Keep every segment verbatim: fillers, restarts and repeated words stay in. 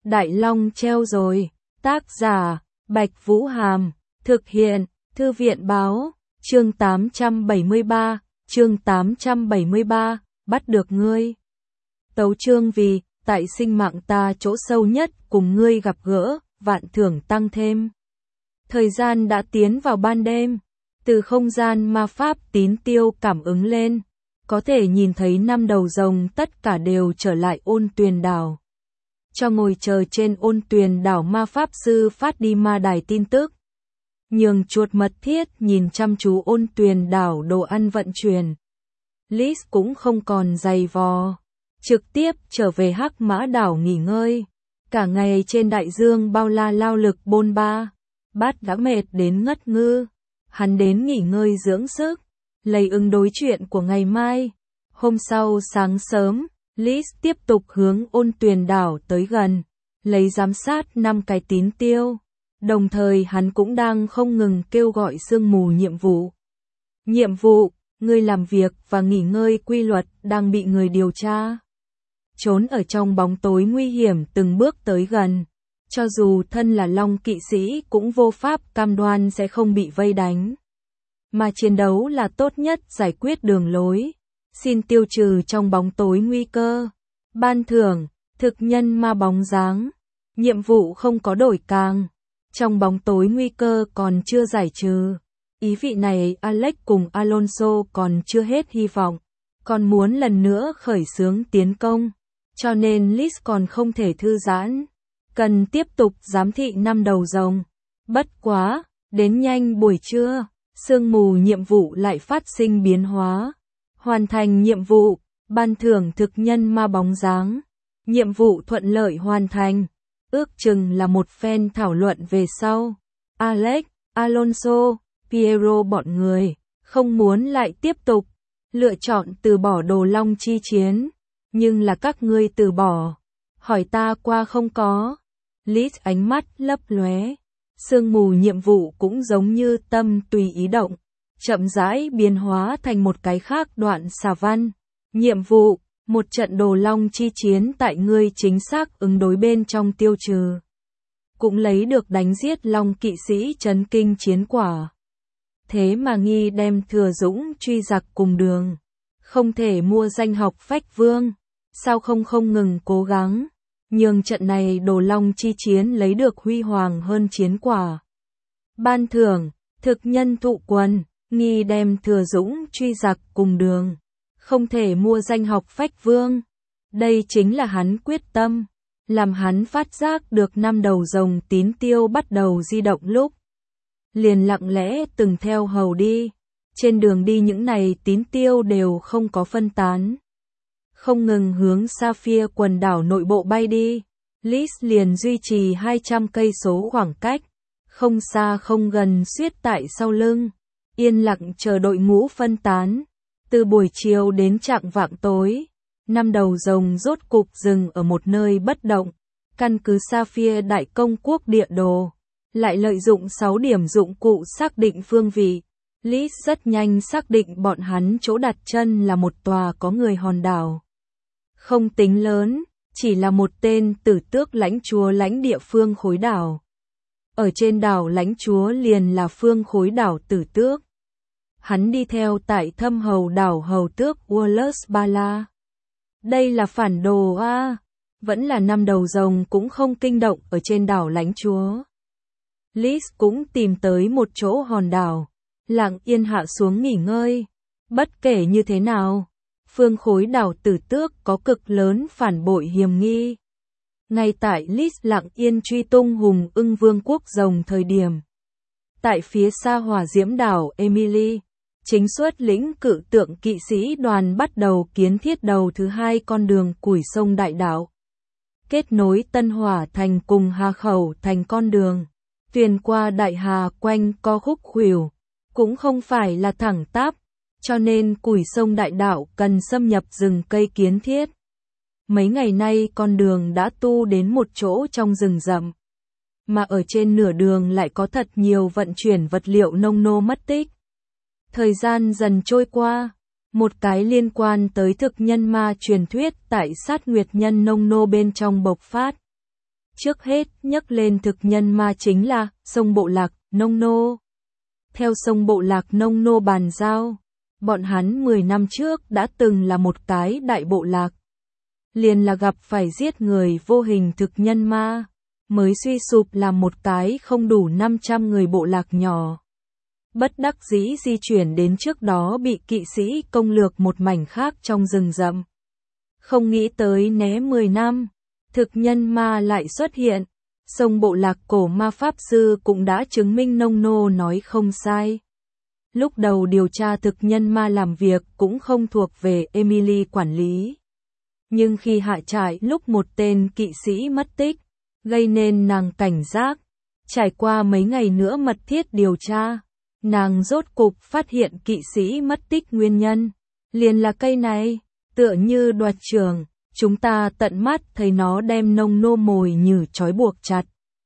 Đại Long treo rồi. Tác giả, Bạch Vũ Hàm. Thực hiện, Thư viện báo. Chương tám trăm bảy mươi ba, chương tám trăm bảy mươi ba, bắt được ngươi. Tấu chương vì, tại sinh mạng ta chỗ sâu nhất, cùng ngươi gặp gỡ, vạn thưởng tăng thêm. Thời gian đã tiến vào ban đêm, từ không gian ma pháp tín tiêu cảm ứng lên, có thể nhìn thấy năm đầu rồng tất cả đều trở lại Ôn Tuyền đảo. Cho ngồi chờ trên Ôn Tuyền đảo ma pháp sư phát đi ma đài tin tức. Nhường chuột mật thiết nhìn chăm chú Ôn Tuyền đảo đồ ăn vận chuyển. Liz cũng không còn giày vò, trực tiếp trở về Hắc Mã đảo nghỉ ngơi. Cả ngày trên đại dương bao la lao lực bôn ba, Bát đã mệt đến ngất ngư. Hắn đến nghỉ ngơi dưỡng sức, lấy ứng đối chuyện của ngày mai. Hôm sau sáng sớm, Liz tiếp tục hướng Ôn Tuyền đảo tới gần, lấy giám sát năm cái tín tiêu. Đồng thời hắn cũng đang không ngừng kêu gọi sương mù nhiệm vụ. Nhiệm vụ, ngươi làm việc và nghỉ ngơi quy luật đang bị người điều tra. Trốn ở trong bóng tối nguy hiểm từng bước tới gần. Cho dù thân là Long kỵ sĩ cũng vô pháp cam đoan sẽ không bị vây đánh. Mà chiến đấu là tốt nhất giải quyết đường lối. Xin tiêu trừ trong bóng tối nguy cơ. Ban thưởng, thực nhân ma bóng dáng. Nhiệm vụ không có đổi càng. Trong bóng tối nguy cơ còn chưa giải trừ. Ý vị này Alex cùng Alonso còn chưa hết hy vọng. Còn muốn lần nữa khởi xướng tiến công. Cho nên Liz còn không thể thư giãn. Cần tiếp tục giám thị năm đầu rồng. Bất quá, đến nhanh buổi trưa, sương mù nhiệm vụ lại phát sinh biến hóa. Hoàn thành nhiệm vụ, ban thưởng thực nhân ma bóng dáng. Nhiệm vụ thuận lợi hoàn thành. Ước chừng là một phen thảo luận về sau. Alex, Alonso, Piero bọn người, không muốn lại tiếp tục. Lựa chọn từ bỏ đồ long chi chiến. Nhưng là các ngươi từ bỏ. Hỏi ta qua không có. Liz ánh mắt lấp lóe. Sương mù nhiệm vụ cũng giống như tâm tùy ý động. Chậm rãi biến hóa thành một cái khác đoạn xà văn. Nhiệm vụ, một trận đồ long chi chiến tại ngươi chính xác ứng đối bên trong tiêu trừ. Cũng lấy được đánh giết long kỵ sĩ chấn kinh chiến quả. Thế mà nghi đem thừa dũng truy giặc cùng đường. Không thể mua danh học phách vương. Sao không không ngừng cố gắng. Nhưng trận này đồ long chi chiến lấy được huy hoàng hơn chiến quả. Ban thưởng, thực nhân thụ quần, nghi đem thừa dũng truy giặc cùng đường. Không thể mua danh học phách vương. Đây chính là hắn quyết tâm. Làm hắn phát giác được năm đầu rồng tín tiêu bắt đầu di động lúc. Liền lặng lẽ từng theo hầu đi. Trên đường đi những này tín tiêu đều không có phân tán. Không ngừng hướng Sapphire quần đảo nội bộ bay đi. Liz liền duy trì hai trăm cây số khoảng cách. Không xa không gần suýt tại sau lưng. Yên lặng chờ đội ngũ phân tán. Từ buổi chiều đến chạng vạng tối. Năm đầu rồng rốt cục dừng ở một nơi bất động. Căn cứ Sapphire Đại Công Quốc địa đồ. Lại lợi dụng sáu điểm dụng cụ xác định phương vị. Liz rất nhanh xác định bọn hắn chỗ đặt chân là một tòa có người hòn đảo. Không tính lớn, chỉ là một tên tử tước lãnh chúa lãnh địa phương khối đảo. Ở trên đảo lãnh chúa liền là phương khối đảo tử tước. Hắn đi theo tại thâm hầu đảo hầu tước Wallace Bala. Đây là phản đồ a, vẫn là năm đầu rồng cũng không kinh động ở trên đảo lãnh chúa. Liz cũng tìm tới một chỗ hòn đảo, lặng yên hạ xuống nghỉ ngơi. Bất kể như thế nào, phương khối đảo tử tước có cực lớn phản bội hiểm nghi. Ngay tại Liz lặng yên truy tung hùng ưng vương quốc rồng thời điểm. Tại phía xa hỏa diễm đảo Emily, chính xuất lĩnh cự tượng kỵ sĩ đoàn bắt đầu kiến thiết đầu thứ hai con đường củi sông đại đảo. Kết nối Tân Hỏa thành cùng Hà Khẩu thành con đường. Tuyền qua đại hà quanh co khúc khuỷu. Cũng không phải là thẳng tắp. Cho nên củi sông đại đảo cần xâm nhập rừng cây kiến thiết. Mấy ngày nay con đường đã tu đến một chỗ trong rừng rậm. Mà ở trên nửa đường lại có thật nhiều vận chuyển vật liệu nông nô mất tích. Thời gian dần trôi qua. Một cái liên quan tới thực nhân ma truyền thuyết tại sát nguyệt nhân nông nô bên trong bộc phát. Trước hết nhắc lên thực nhân ma chính là sông Bộ Lạc, Nông Nô. Theo sông Bộ Lạc Nông Nô bàn giao, bọn hắn mười năm trước đã từng là một cái đại bộ lạc. Liền là gặp phải giết người vô hình thực nhân ma, mới suy sụp làm một cái không đủ năm trăm người bộ lạc nhỏ. Bất đắc dĩ di chuyển đến trước đó bị kỵ sĩ công lược một mảnh khác trong rừng rậm. Không nghĩ tới né mười năm, thực nhân ma lại xuất hiện. Sông Bộ Lạc cổ ma pháp sư cũng đã chứng minh Nông Nô nói không sai. Lúc đầu điều tra thực nhân ma làm việc cũng không thuộc về Emily quản lý. Nhưng khi hạ trại lúc một tên kỵ sĩ mất tích, gây nên nàng cảnh giác. Trải qua mấy ngày nữa mật thiết điều tra, nàng rốt cục phát hiện kỵ sĩ mất tích nguyên nhân. Liền là cây này, tựa như đoạt trường, chúng ta tận mắt thấy nó đem Nông Nô mồi nhử trói buộc chặt.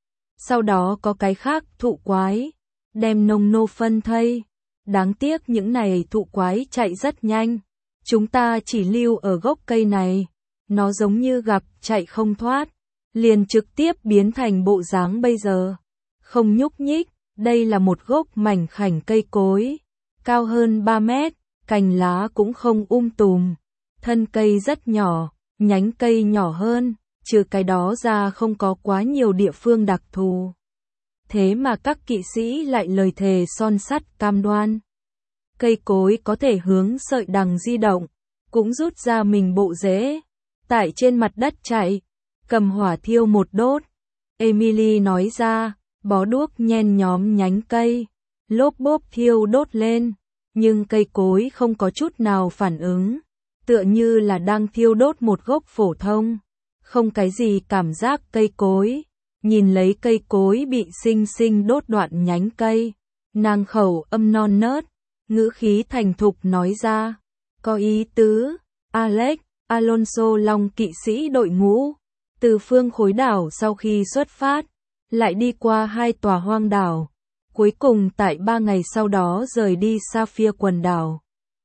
Sau đó có cái khác thụ quái, đem Nông Nô phân thây. Đáng tiếc những này thụ quái chạy rất nhanh. Chúng ta chỉ lưu ở gốc cây này. Nó giống như gặp chạy không thoát, liền trực tiếp biến thành bộ dáng bây giờ. Không nhúc nhích, đây là một gốc mảnh khảnh cây cối, cao hơn ba mét, cành lá cũng không um tùm. Thân cây rất nhỏ, nhánh cây nhỏ hơn, trừ cái đó ra không có quá nhiều địa phương đặc thù. Thế mà các kỵ sĩ lại lời thề son sắt cam đoan. Cây cối có thể hướng sợi đằng di động, cũng rút ra mình bộ rễ. Tại trên mặt đất chạy, cầm hỏa thiêu một đốt. Emily nói ra, bó đuốc nhen nhóm nhánh cây, lốp bốp thiêu đốt lên, nhưng cây cối không có chút nào phản ứng, tựa như là đang thiêu đốt một gốc phổ thông, không cái gì cảm giác cây cối. Nhìn lấy cây cối bị xinh xinh đốt đoạn nhánh cây, nàng khẩu âm non nớt, ngữ khí thành thục nói ra, có ý tứ. Alex Alonso Long kỵ sĩ đội ngũ, từ phương khối đảo sau khi xuất phát, lại đi qua hai tòa hoang đảo, cuối cùng tại ba ngày sau đó rời đi Sapphire quần đảo.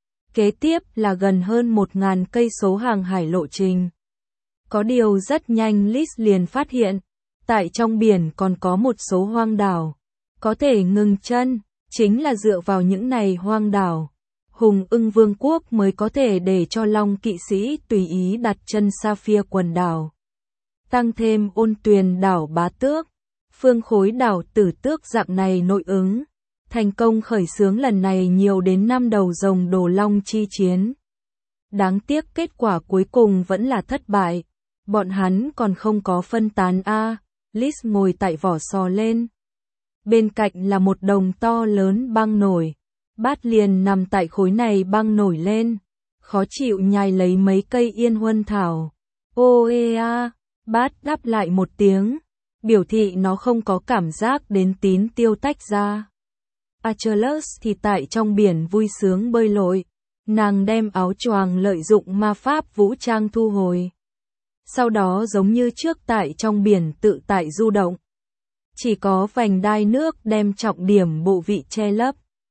Kế tiếp là gần hơn một ngàn cây số hàng hải lộ trình. Có điều rất nhanh Liz liền phát hiện, tại trong biển còn có một số hoang đảo, có thể ngừng chân, chính là dựa vào những này hoang đảo. Hùng Ưng Vương quốc mới có thể để cho Long kỵ sĩ tùy ý đặt chân Sapphire quần đảo. Tăng thêm Ôn Tuyền đảo Bá Tước, phương khối đảo Tử Tước dạng này nội ứng, thành công khởi xướng lần này nhiều đến năm đầu rồng đồ long chi chiến. Đáng tiếc kết quả cuối cùng vẫn là thất bại, bọn hắn còn không có phân tán a. Liz ngồi tại vỏ sò lên. Bên cạnh là một đồng to lớn băng nổi. Bát liền nằm tại khối này băng nổi lên, khó chịu nhai lấy mấy cây yên huân thảo. Ô ê a, Bát đáp lại một tiếng, biểu thị nó không có cảm giác đến tín tiêu tách ra. Achilles thì tại trong biển vui sướng bơi lội, nàng đem áo choàng lợi dụng ma pháp vũ trang thu hồi. Sau đó giống như trước tại trong biển tự tại du động. Chỉ có vành đai nước đem trọng điểm bộ vị che lấp.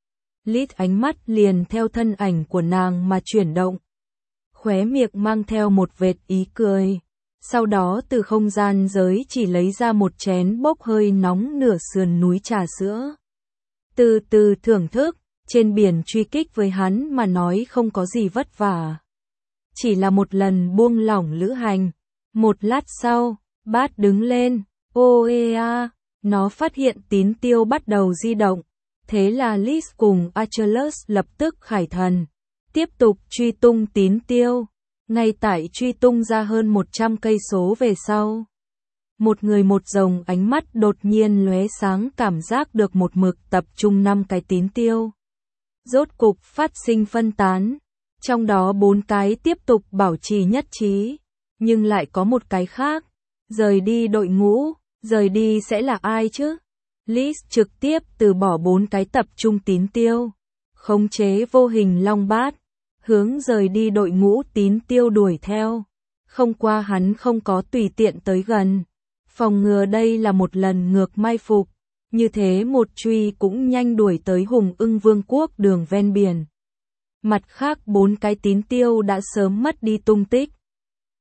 Liz ánh mắt liền theo thân ảnh của nàng mà chuyển động. Khóe miệng mang theo một vệt ý cười. Sau đó từ không gian giới chỉ lấy ra một chén bốc hơi nóng nửa sườn núi trà sữa. Từ từ thưởng thức, trên biển truy kích với hắn mà nói không có gì vất vả. Chỉ là một lần buông lỏng lữ hành. Một lát sau, Bát đứng lên, ô ê a, nó phát hiện tín tiêu bắt đầu di động. Thế là Liz cùng Achilles lập tức khải thần, tiếp tục truy tung tín tiêu. Ngay tại truy tung ra hơn một trăm cây số về sau, một người một rồng ánh mắt đột nhiên lóe sáng, cảm giác được một mực tập trung năm cái tín tiêu. Rốt cục phát sinh phân tán, trong đó bốn cái tiếp tục bảo trì nhất trí, nhưng lại có một cái khác, rời đi đội ngũ, rời đi sẽ là ai chứ? Liz trực tiếp từ bỏ bốn cái tập trung tín tiêu, khống chế vô hình long bát, hướng rời đi đội ngũ tín tiêu đuổi theo. Không qua hắn không có tùy tiện tới gần, phòng ngừa đây là một lần ngược mai phục, như thế một truy cũng nhanh đuổi tới Hùng Ưng Vương quốc đường ven biển. Mặt khác bốn cái tín tiêu đã sớm mất đi tung tích.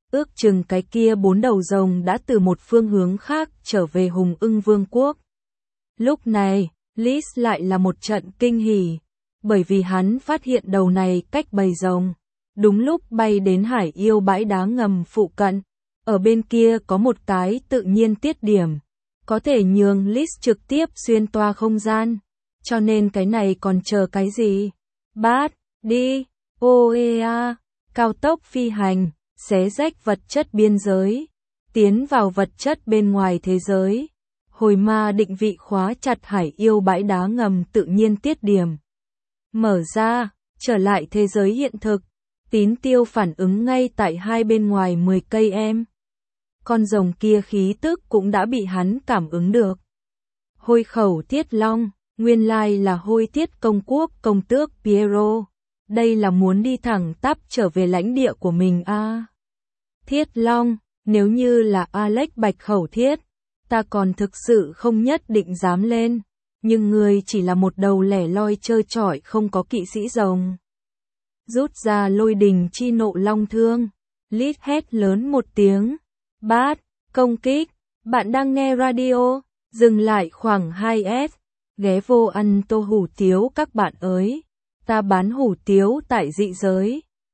Ước chừng cái kia bốn đầu rồng đã từ một phương hướng khác trở về Hùng Ưng Vương quốc. Lúc này, Liz lại là một trận kinh hỉ, bởi vì hắn phát hiện đầu này cách bầy rồng. Đúng lúc bay đến hải yêu bãi đá ngầm phụ cận, ở bên kia có một cái tự nhiên tiết điểm, có thể nhường Liz trực tiếp xuyên toa không gian, cho nên cái này còn chờ cái gì? Bát, đi, ô e a, cao tốc phi hành, xé rách vật chất biên giới, tiến vào vật chất bên ngoài thế giới. Hồi ma định vị khóa chặt hải yêu bãi đá ngầm tự nhiên tiết điểm. Mở ra, trở lại thế giới hiện thực. Tín tiêu phản ứng ngay tại hai bên ngoài mười cây em. Con rồng kia khí tức cũng đã bị hắn cảm ứng được. Hôi khẩu Thiết Long, nguyên lai là hôi tiết công quốc công tước Piero. Đây là muốn đi thẳng tắp trở về lãnh địa của mình a. À. Thiết Long, nếu như là Alex Bạch Khẩu Thiết, ta còn thực sự không nhất định dám lên, nhưng người chỉ là một đầu lẻ loi trơ trọi không có kỵ sĩ rồng. Rút ra lôi đình chi nộ long thương, Lít hét lớn một tiếng, bát, công kích, bạn đang nghe radio, dừng lại khoảng hai S, ghé vô ăn tô hủ tiếu các bạn ơi, ta bán hủ tiếu tại dị giới.